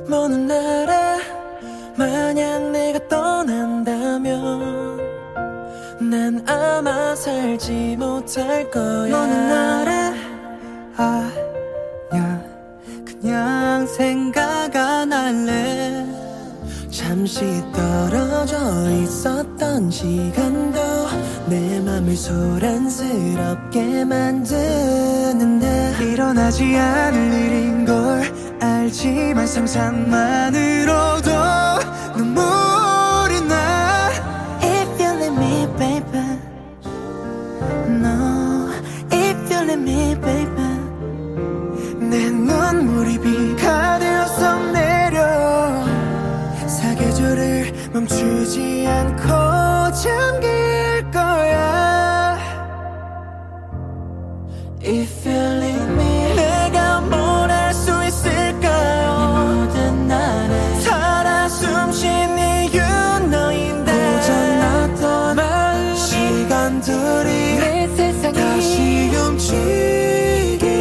먼 나라 만약 내가 떠난다면 난 아마 살지 못할 거야. 먼 나라 아냐 그냥 생각 안 할래. 잠시 떨어져 있었던 시간도 내 맘을 소란스럽게 만드는데 일어나지 않을 일인 걸 알지만 상상만으로도 눈물이 나. If you let me baby, no. If you let me baby, 내 눈물이 비가 되어서 내려 사계절을 멈추지 않고 잠길 거야. If you let me, 내가 뭘 할 수 있을까요? 이 모든 날에 살아 숨쉰 이유는 너인데 고장났던 마음이 시간들이 내 세상이 다시 움직이게.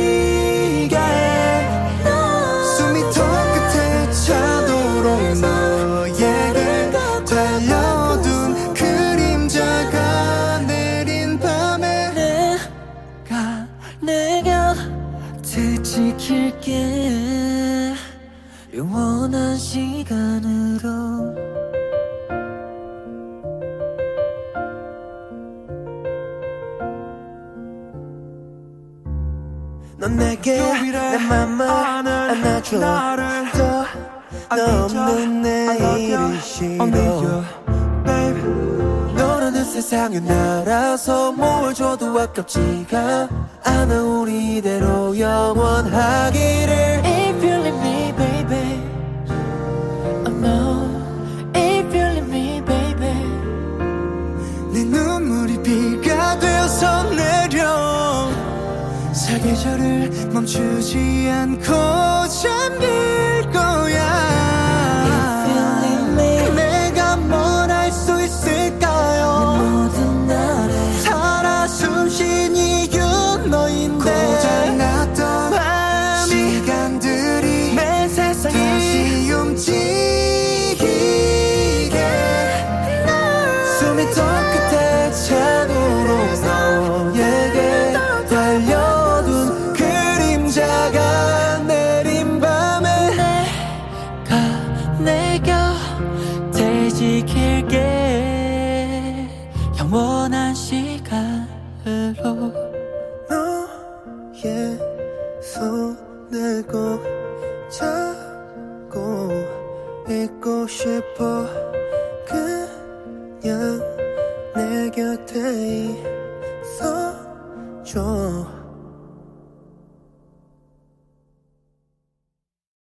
숨이 턱 끝에 차도록 너에게 달려둔 그림자가 내린 밤에 내가 내 곁을 지킬게. 영원한 시간으로. 넌 내게 내 맘을 안아줘. 너 없는 내일이 싫어. 너라는 세상에 날아서 뭘 줘도 아깝지가 않아. 우리 이대로 영원하기를. If you let me baby, oh no. If you let me baby, 내 눈물이 비가 되어서 내려 사계절을 멈추지 않고 잠길 거야. If you let me, 내가 뭘 할 수 있을까요? 내 모든 날에 살아 숨쉰 이유 너인데 고장났던 마음이 시간들이 내 세상이 다시 움직이게. 숨이 턱 끝에 차도록 너에게 달려둔 그림자가 내린 밤에 내가 내 곁을 지킬게. 영원한 시간으로. 너의 손을 꼭 잡고 있고 싶어. 그냥 내 곁에 있어줘.